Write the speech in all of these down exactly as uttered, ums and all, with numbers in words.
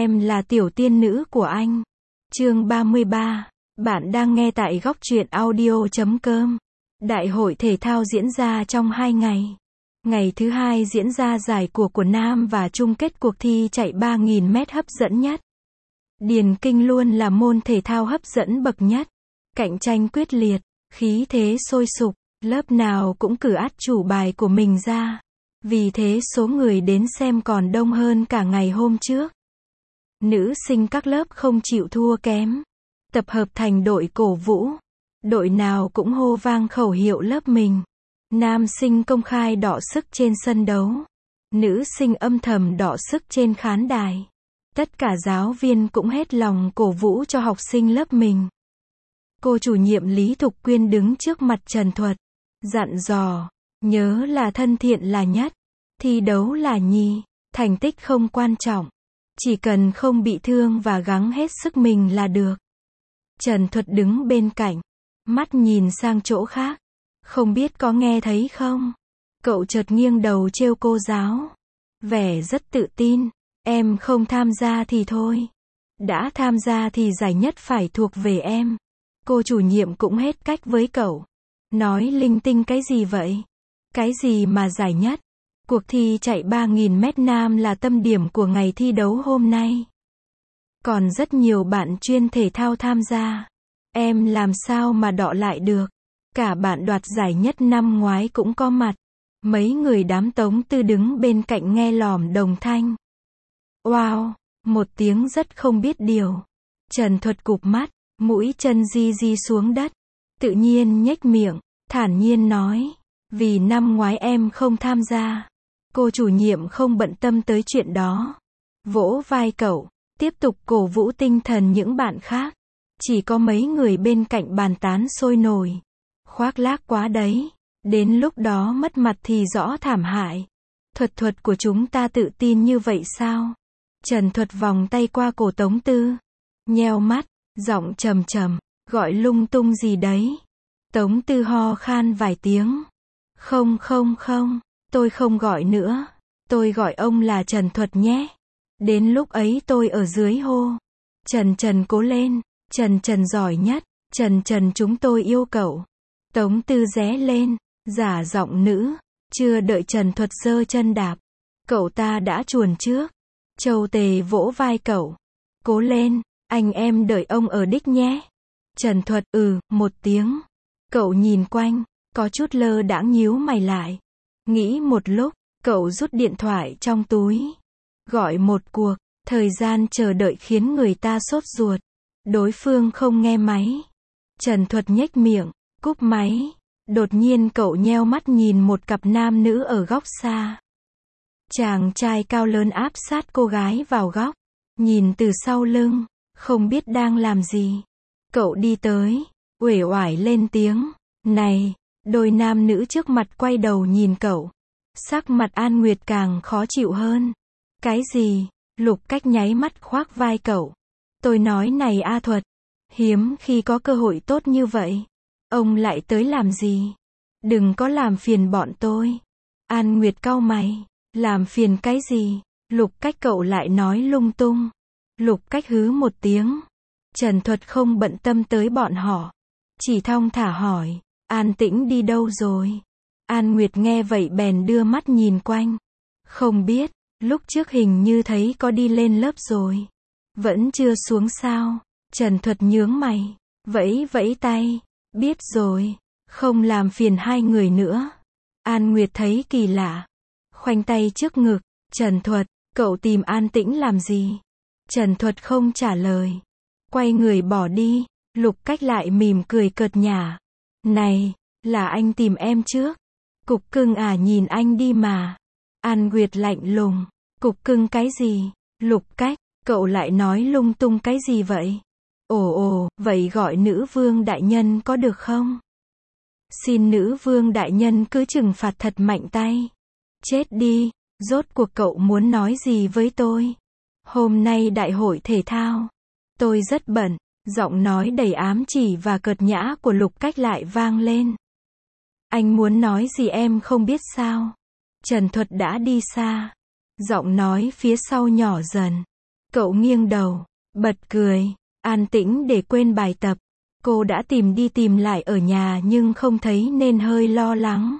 Em là tiểu tiên nữ của anh. Chương ba mươi ba. Bạn đang nghe tại góc truyện audio chấm com. Đại hội thể thao diễn ra trong hai ngày. Ngày thứ hai diễn ra giải của của nam và chung kết cuộc thi chạy ba nghìn mét hấp dẫn nhất. Điền kinh luôn là môn thể thao hấp dẫn bậc nhất. Cạnh tranh quyết liệt, khí thế sôi sục, lớp nào cũng cử át chủ bài của mình ra. Vì thế số người đến xem còn đông hơn cả ngày hôm trước. Nữ sinh các lớp không chịu thua kém, tập hợp thành đội cổ vũ. Đội nào cũng hô vang khẩu hiệu lớp mình. Nam sinh công khai đọ sức trên sân đấu. Nữ sinh âm thầm đọ sức trên khán đài. Tất cả giáo viên cũng hết lòng cổ vũ cho học sinh lớp mình. Cô chủ nhiệm Lý Thục Quyên đứng trước mặt Trần Thuật, dặn dò, nhớ là thân thiện là nhất, thi đấu là nhì, thành tích không quan trọng, chỉ cần không bị thương và gắng hết sức mình là được. Trần Thuật đứng bên cạnh, mắt nhìn sang chỗ khác, không biết có nghe thấy không? Cậu chợt nghiêng đầu trêu cô giáo, vẻ rất tự tin, em không tham gia thì thôi, đã tham gia thì giải nhất phải thuộc về em. Cô chủ nhiệm cũng hết cách với cậu, nói linh tinh cái gì vậy? Cái gì mà giải nhất? Cuộc thi chạy ba nghìn mét nam là tâm điểm của ngày thi đấu hôm nay. Còn rất nhiều bạn chuyên thể thao tham gia. Em làm sao mà đọ lại được? Cả bạn đoạt giải nhất năm ngoái cũng có mặt. Mấy người đám Tống Tư đứng bên cạnh nghe lỏm đồng thanh. Wow! Một tiếng rất không biết điều. Trần Thuật cụp mắt, mũi chân di di xuống đất. Tự nhiên nhếch miệng, thản nhiên nói. Vì năm ngoái em không tham gia. Cô chủ nhiệm không bận tâm tới chuyện đó. Vỗ vai cậu, tiếp tục cổ vũ tinh thần những bạn khác. Chỉ có mấy người bên cạnh bàn tán sôi nổi. Khoác lác quá đấy. Đến lúc đó mất mặt thì rõ thảm hại. Thuật thuật của chúng ta tự tin như vậy sao? Trần Thuật vòng tay qua cổ Tống Tư. Nheo mắt, giọng trầm trầm, gọi lung tung gì đấy. Tống Tư ho khan vài tiếng. Không không không, tôi không gọi nữa. Tôi gọi ông là Trần Thuật nhé. Đến lúc ấy tôi ở dưới hô. Trần Trần cố lên, Trần Trần giỏi nhất, Trần Trần chúng tôi yêu cậu. Tống Tư ré lên, giả giọng nữ, chưa đợi Trần Thuật giơ chân đạp. Cậu ta đã chuồn trước. Châu Tề vỗ vai cậu. Cố lên, anh em đợi ông ở đích nhé. Trần Thuật ừ, một tiếng. Cậu nhìn quanh, có chút lơ đãng nhíu mày lại. Nghĩ một lúc, cậu rút điện thoại trong túi. Gọi một cuộc, thời gian chờ đợi khiến người ta sốt ruột. Đối phương không nghe máy. Trần Thuật nhếch miệng, cúp máy. Đột nhiên cậu nheo mắt nhìn một cặp nam nữ ở góc xa. Chàng trai cao lớn áp sát cô gái vào góc. Nhìn từ sau lưng, không biết đang làm gì. Cậu đi tới, uể oải lên tiếng. Này, đôi nam nữ trước mặt quay đầu nhìn cậu. Sắc mặt An Nguyệt càng khó chịu hơn. Cái gì? Lục Cách nháy mắt khoác vai cậu. Tôi nói này A Thuật, hiếm khi có cơ hội tốt như vậy. Ông lại tới làm gì? Đừng có làm phiền bọn tôi. An Nguyệt cau mày. Làm phiền cái gì? Lục Cách cậu lại nói lung tung. Lục Cách hứ một tiếng. Trần Thuật không bận tâm tới bọn họ. Chỉ thong thả hỏi. An Tĩnh đi đâu rồi? An Nguyệt nghe vậy bèn đưa mắt nhìn quanh. Không biết, lúc trước hình như thấy có đi lên lớp rồi. Vẫn chưa xuống sao? Trần Thuật nhướng mày. Vẫy vẫy tay. Biết rồi. Không làm phiền hai người nữa. An Nguyệt thấy kỳ lạ. Khoanh tay trước ngực. Trần Thuật, cậu tìm An Tĩnh làm gì? Trần Thuật không trả lời. Quay người bỏ đi. Lục Cách lại mỉm cười cợt nhả. Này, là anh tìm em trước. Cục cưng à nhìn anh đi mà. An Nguyệt lạnh lùng. Cục cưng cái gì? Lục Cách, cậu lại nói lung tung cái gì vậy? Ồ ồ, vậy gọi nữ vương đại nhân có được không? Xin nữ vương đại nhân cứ trừng phạt thật mạnh tay. Chết đi, rốt cuộc cậu muốn nói gì với tôi? Hôm nay đại hội thể thao. Tôi rất bận. Giọng nói đầy ám chỉ và cợt nhã của Lục Cách lại vang lên. Anh muốn nói gì em không biết sao? Trần Thuật đã đi xa. Giọng nói phía sau nhỏ dần. Cậu nghiêng đầu, bật cười. An tĩnh để quên bài tập. Cô đã tìm đi tìm lại ở nhà nhưng không thấy nên hơi lo lắng.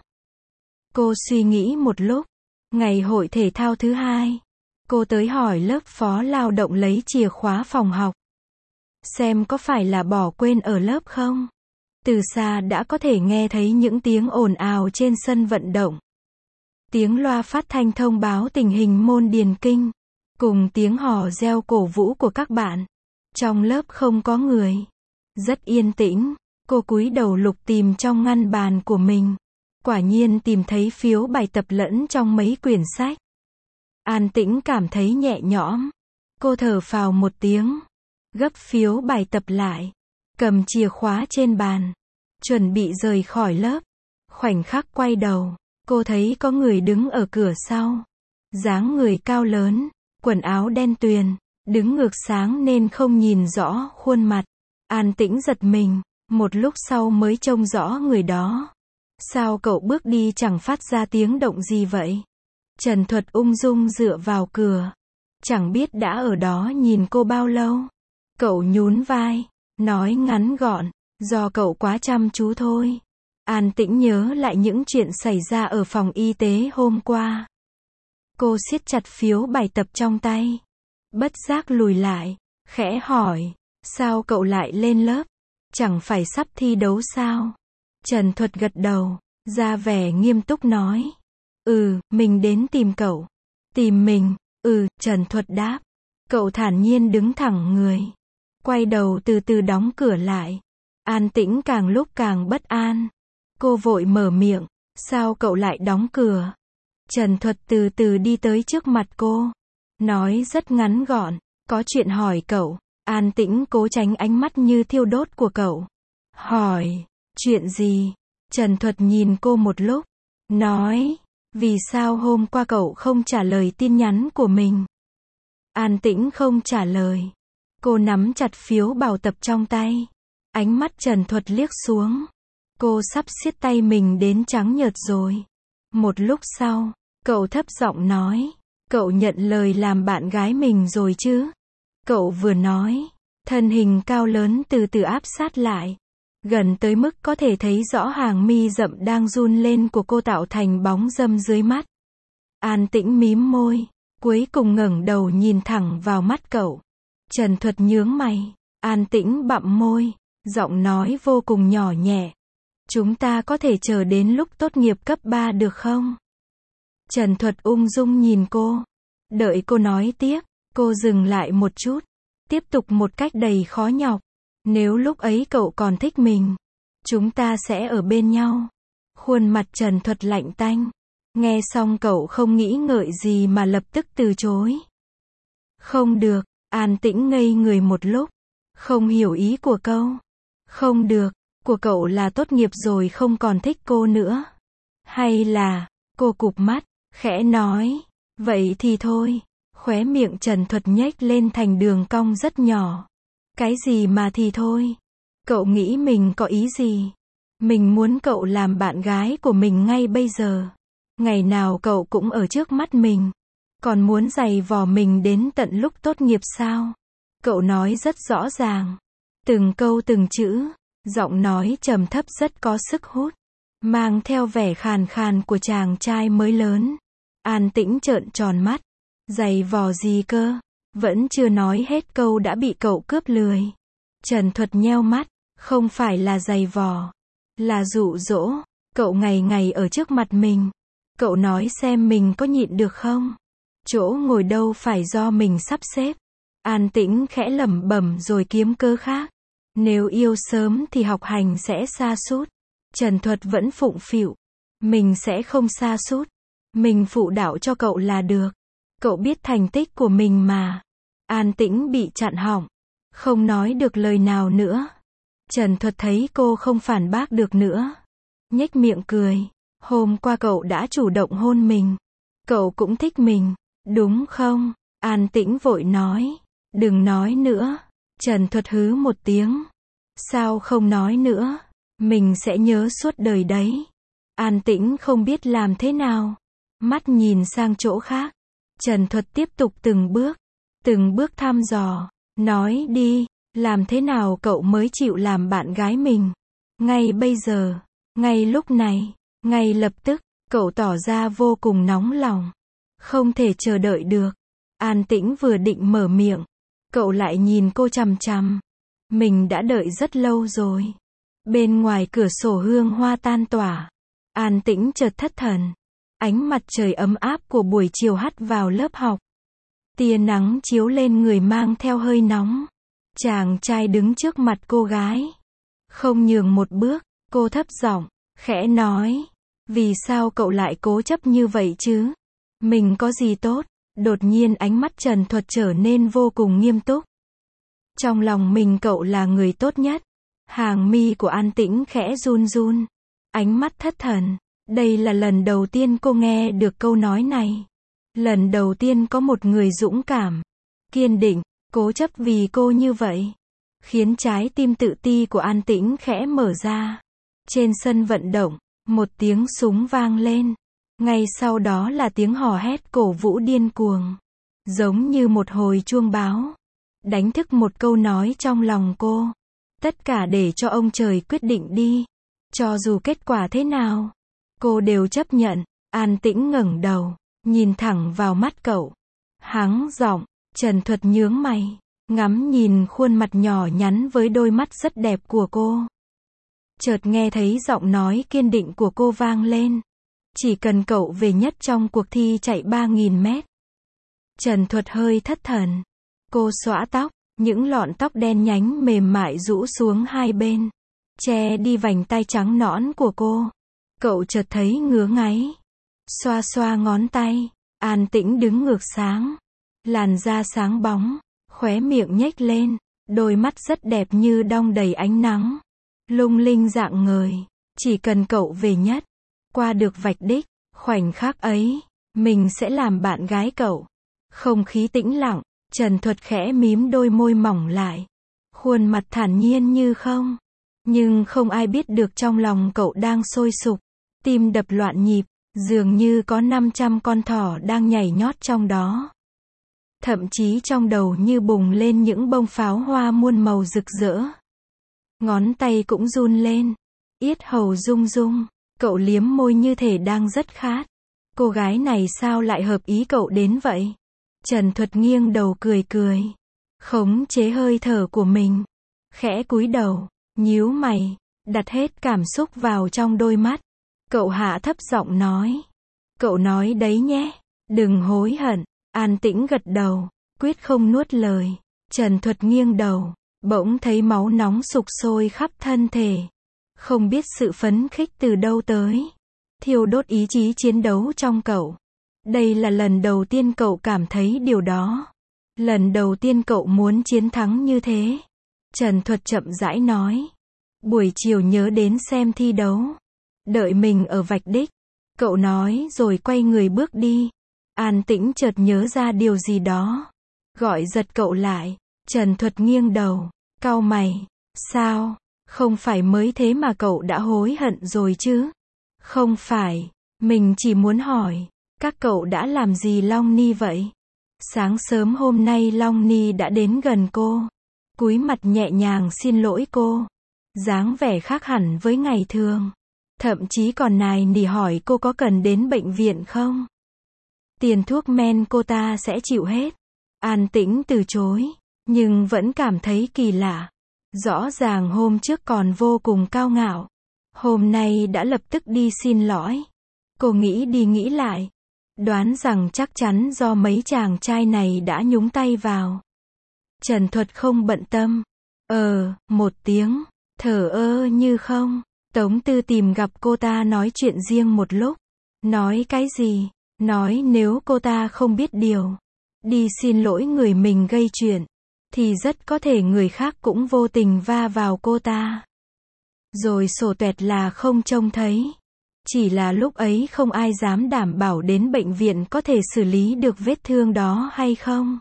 Cô suy nghĩ một lúc. Ngày hội thể thao thứ hai, cô tới hỏi lớp phó lao động lấy chìa khóa phòng học. Xem có phải là bỏ quên ở lớp không? Từ xa đã có thể nghe thấy những tiếng ồn ào trên sân vận động. Tiếng loa phát thanh thông báo tình hình môn điền kinh, cùng tiếng hò reo cổ vũ của các bạn. Trong lớp không có người. Rất yên tĩnh, cô cúi đầu lục tìm trong ngăn bàn của mình. Quả nhiên tìm thấy phiếu bài tập lẫn trong mấy quyển sách. An tĩnh cảm thấy nhẹ nhõm. Cô thở phào một tiếng. Gấp phiếu bài tập lại. Cầm chìa khóa trên bàn. Chuẩn bị rời khỏi lớp. Khoảnh khắc quay đầu, cô thấy có người đứng ở cửa sau. Dáng người cao lớn, quần áo đen tuyền, đứng ngược sáng nên không nhìn rõ khuôn mặt. An tĩnh giật mình, một lúc sau mới trông rõ người đó. Sao cậu bước đi chẳng phát ra tiếng động gì vậy? Trần Thuật ung dung dựa vào cửa. Chẳng biết đã ở đó nhìn cô bao lâu. Cậu nhún vai, nói ngắn gọn, do cậu quá chăm chú thôi. An tĩnh nhớ lại những chuyện xảy ra ở phòng y tế hôm qua. Cô siết chặt phiếu bài tập trong tay. Bất giác lùi lại, khẽ hỏi, sao cậu lại lên lớp? Chẳng phải sắp thi đấu sao? Trần Thuật gật đầu, ra vẻ nghiêm túc nói. Ừ, mình đến tìm cậu. Tìm mình? Ừ, Trần Thuật đáp. Cậu thản nhiên đứng thẳng người. Quay đầu từ từ đóng cửa lại. An tĩnh càng lúc càng bất an. Cô vội mở miệng. Sao cậu lại đóng cửa? Trần Thuật từ từ đi tới trước mặt cô. Nói rất ngắn gọn. Có chuyện hỏi cậu. An tĩnh cố tránh ánh mắt như thiêu đốt của cậu. Hỏi. Chuyện gì? Trần Thuật nhìn cô một lúc. Nói. Vì sao hôm qua cậu không trả lời tin nhắn của mình? An tĩnh không trả lời. Cô nắm chặt phiếu bài tập trong tay. Ánh mắt Trần Thuật liếc xuống. Cô sắp siết tay mình đến trắng nhợt rồi. Một lúc sau, cậu thấp giọng nói. Cậu nhận lời làm bạn gái mình rồi chứ? Cậu vừa nói, thân hình cao lớn từ từ áp sát lại. Gần tới mức có thể thấy rõ hàng mi rậm đang run lên của cô tạo thành bóng râm dưới mắt. An tĩnh mím môi, cuối cùng ngẩng đầu nhìn thẳng vào mắt cậu. Trần Thuật nhướng mày, an tĩnh bặm môi, giọng nói vô cùng nhỏ nhẹ. Chúng ta có thể chờ đến lúc tốt nghiệp cấp ba được không? Trần Thuật ung dung nhìn cô. Đợi cô nói tiếp, cô dừng lại một chút. Tiếp tục một cách đầy khó nhọc. Nếu lúc ấy cậu còn thích mình, chúng ta sẽ ở bên nhau. Khuôn mặt Trần Thuật lạnh tanh. Nghe xong cậu không nghĩ ngợi gì mà lập tức từ chối. Không được, an tĩnh ngây người một lúc. Không hiểu ý của câu. Không được, của cậu là tốt nghiệp rồi không còn thích cô nữa. Hay là, cô cụp mắt, khẽ nói. Vậy thì thôi. Khóe miệng Trần Thuật nhếch lên thành đường cong rất nhỏ. Cái gì mà thì thôi? Cậu nghĩ mình có ý gì? Mình muốn cậu làm bạn gái của mình ngay bây giờ. Ngày nào cậu cũng ở trước mắt mình. Còn muốn giày vò mình đến tận lúc tốt nghiệp sao? Cậu nói rất rõ ràng. Từng câu từng chữ. Giọng nói trầm thấp rất có sức hút. Mang theo vẻ khàn khàn của chàng trai mới lớn. An tĩnh trợn tròn mắt. Giày vò gì cơ? Vẫn chưa nói hết câu đã bị cậu cướp lười. Trần Thuật nheo mắt. Không phải là giày vò. Là dụ dỗ. Cậu ngày ngày ở trước mặt mình. Cậu nói xem mình có nhịn được không? Chỗ ngồi đâu phải do mình sắp xếp. An tĩnh khẽ lẩm bẩm rồi kiếm cớ khác. Nếu yêu sớm thì học hành sẽ sa sút. Trần Thuật vẫn phụng phịu. Mình sẽ không sa sút. Mình phụ đạo cho cậu là được. Cậu biết thành tích của mình mà. An tĩnh bị chặn họng. Không nói được lời nào nữa. Trần Thuật thấy cô không phản bác được nữa. Nhếch miệng cười. Hôm qua cậu đã chủ động hôn mình. Cậu cũng thích mình, đúng không? An tĩnh vội nói. Đừng nói nữa. Trần Thuật hứ một tiếng. Sao không nói nữa? Mình sẽ nhớ suốt đời đấy. An tĩnh không biết làm thế nào. Mắt nhìn sang chỗ khác. Trần Thuật tiếp tục từng bước. từng bước thăm dò, nói đi, làm thế nào cậu mới chịu làm bạn gái mình? Ngay bây giờ, ngay lúc này, ngay lập tức, cậu tỏ ra vô cùng nóng lòng. Không thể chờ đợi được. An Tĩnh vừa định mở miệng, cậu lại nhìn cô chằm chằm. Mình đã đợi rất lâu rồi. Bên ngoài cửa sổ hương hoa tan tỏa. An Tĩnh chợt thất thần. Ánh mặt trời ấm áp của buổi chiều hắt vào lớp học. Tia nắng chiếu lên người mang theo hơi nóng. Chàng trai đứng trước mặt cô gái. Không nhường một bước, cô thấp giọng, khẽ nói. Vì sao cậu lại cố chấp như vậy chứ? Mình có gì tốt? Đột nhiên ánh mắt Trần Thuật trở nên vô cùng nghiêm túc. Trong lòng mình cậu là người tốt nhất. Hàng mi của An Tĩnh khẽ run run. Ánh mắt thất thần. Đây là lần đầu tiên cô nghe được câu nói này. Lần đầu tiên có một người dũng cảm, kiên định, cố chấp vì cô như vậy. Khiến trái tim tự ti của An Tĩnh khẽ mở ra. Trên sân vận động, một tiếng súng vang lên. Ngay sau đó là tiếng hò hét cổ vũ điên cuồng. Giống như một hồi chuông báo. Đánh thức một câu nói trong lòng cô. Tất cả để cho ông trời quyết định đi. Cho dù kết quả thế nào, cô đều chấp nhận. An Tĩnh ngẩng đầu, nhìn thẳng vào mắt cậu. Hắng giọng, Trần Thuật nhướng mày, ngắm nhìn khuôn mặt nhỏ nhắn với đôi mắt rất đẹp của cô. Chợt nghe thấy giọng nói kiên định của cô vang lên. Chỉ cần cậu về nhất trong cuộc thi chạy ba nghìn mét. Trần Thuật hơi thất thần. Cô xõa tóc, những lọn tóc đen nhánh mềm mại rũ xuống hai bên, che đi vành tai trắng nõn của cô. Cậu chợt thấy ngứa ngáy. Xoa xoa ngón tay, An Tĩnh đứng ngược sáng. Làn da sáng bóng, khóe miệng nhếch lên, đôi mắt rất đẹp như đong đầy ánh nắng. Lung linh rạng ngời, chỉ cần cậu về nhất, qua được vạch đích, khoảnh khắc ấy, mình sẽ làm bạn gái cậu. Không khí tĩnh lặng, Trần Thuật khẽ mím đôi môi mỏng lại. Khuôn mặt thản nhiên như không. Nhưng không ai biết được trong lòng cậu đang sôi sục. Tim đập loạn nhịp, dường như có năm trăm con thỏ đang nhảy nhót trong đó. Thậm chí trong đầu như bùng lên những bông pháo hoa muôn màu rực rỡ. Ngón tay cũng run lên. Yết hầu rung rung. Cậu liếm môi như thể đang rất khát. Cô gái này sao lại hợp ý cậu đến vậy? Trần Thuật nghiêng đầu cười cười. Khống chế hơi thở của mình. Khẽ cúi đầu, nhíu mày, đặt hết cảm xúc vào trong đôi mắt. Cậu hạ thấp giọng nói. Cậu nói đấy nhé. Đừng hối hận. An Tĩnh gật đầu, quyết không nuốt lời. Trần Thuật nghiêng đầu, bỗng thấy máu nóng sục sôi khắp thân thể. Không biết sự phấn khích từ đâu tới. Thiêu đốt ý chí chiến đấu trong cậu. Đây là lần đầu tiên cậu cảm thấy điều đó. Lần đầu tiên cậu muốn chiến thắng như thế. Trần Thuật chậm rãi nói. Buổi chiều nhớ đến xem thi đấu. Đợi mình ở vạch đích. Cậu nói rồi quay người bước đi. An Tĩnh chợt nhớ ra điều gì đó. Gọi giật cậu lại. Trần Thuật nghiêng đầu, cau mày. Sao? Không phải mới thế mà cậu đã hối hận rồi chứ? Không phải. Mình chỉ muốn hỏi. Các cậu đã làm gì Long Ni vậy? Sáng sớm hôm nay Long Ni đã đến gần cô. Cúi mặt nhẹ nhàng xin lỗi cô. Dáng vẻ khác hẳn với ngày thường. Thậm chí còn nài nỉ hỏi cô có cần đến bệnh viện không? Tiền thuốc men cô ta sẽ chịu hết. An Tĩnh từ chối. Nhưng vẫn cảm thấy kỳ lạ. Rõ ràng hôm trước còn vô cùng cao ngạo. Hôm nay đã lập tức đi xin lỗi. Cô nghĩ đi nghĩ lại. Đoán rằng chắc chắn do mấy chàng trai này đã nhúng tay vào. Trần Thuật không bận tâm. Ờ, một tiếng. Thở ơ như không. Tống Tư tìm gặp cô ta nói chuyện riêng một lúc. Nói cái gì? Nói nếu cô ta không biết điều. Đi xin lỗi người mình gây chuyện. Thì rất có thể người khác cũng vô tình va vào cô ta. Rồi sổ tuẹt là không trông thấy. Chỉ là lúc ấy không ai dám đảm bảo đến bệnh viện có thể xử lý được vết thương đó hay không.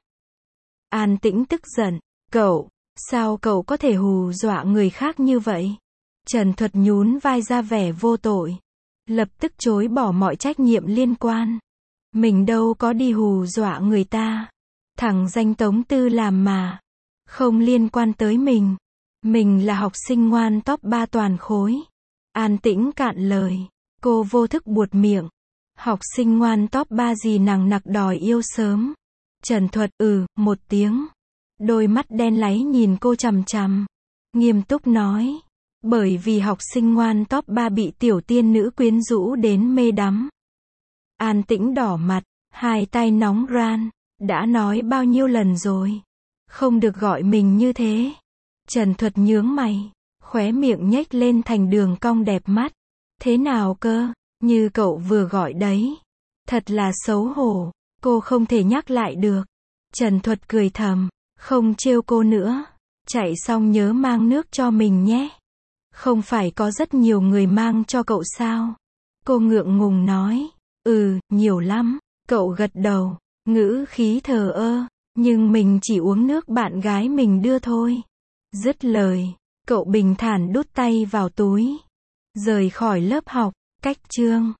An Tĩnh tức giận. Cậu, sao cậu có thể hù dọa người khác như vậy? Trần Thuật nhún vai ra vẻ vô tội. Lập tức chối bỏ mọi trách nhiệm liên quan. Mình đâu có đi hù dọa người ta. Thẳng danh Tống Tư làm mà. Không liên quan tới mình. Mình là học sinh ngoan top ba toàn khối. An Tĩnh cạn lời. Cô vô thức buột miệng. Học sinh ngoan top ba gì nằng nặc đòi yêu sớm. Trần Thuật ừ, một tiếng. Đôi mắt đen láy nhìn cô chằm chằm. Nghiêm túc nói. Bởi vì học sinh ngoan top ba bị tiểu tiên nữ quyến rũ đến mê đắm. An Tĩnh đỏ mặt, hai tay nóng ran. Đã nói bao nhiêu lần rồi. Không được gọi mình như thế. Trần Thuật nhướng mày. Khóe miệng nhếch lên thành đường cong đẹp mắt. Thế nào cơ? Như cậu vừa gọi đấy. Thật là xấu hổ. Cô không thể nhắc lại được. Trần Thuật cười thầm. Không trêu cô nữa. Chạy xong nhớ mang nước cho mình nhé. Không phải có rất nhiều người mang cho cậu sao? Cô ngượng ngùng nói. Ừ, nhiều lắm. Cậu gật đầu. Ngữ khí thờ ơ. Nhưng mình chỉ uống nước bạn gái mình đưa thôi. Dứt lời. Cậu bình thản đút tay vào túi. Rời khỏi lớp học. Cách chương.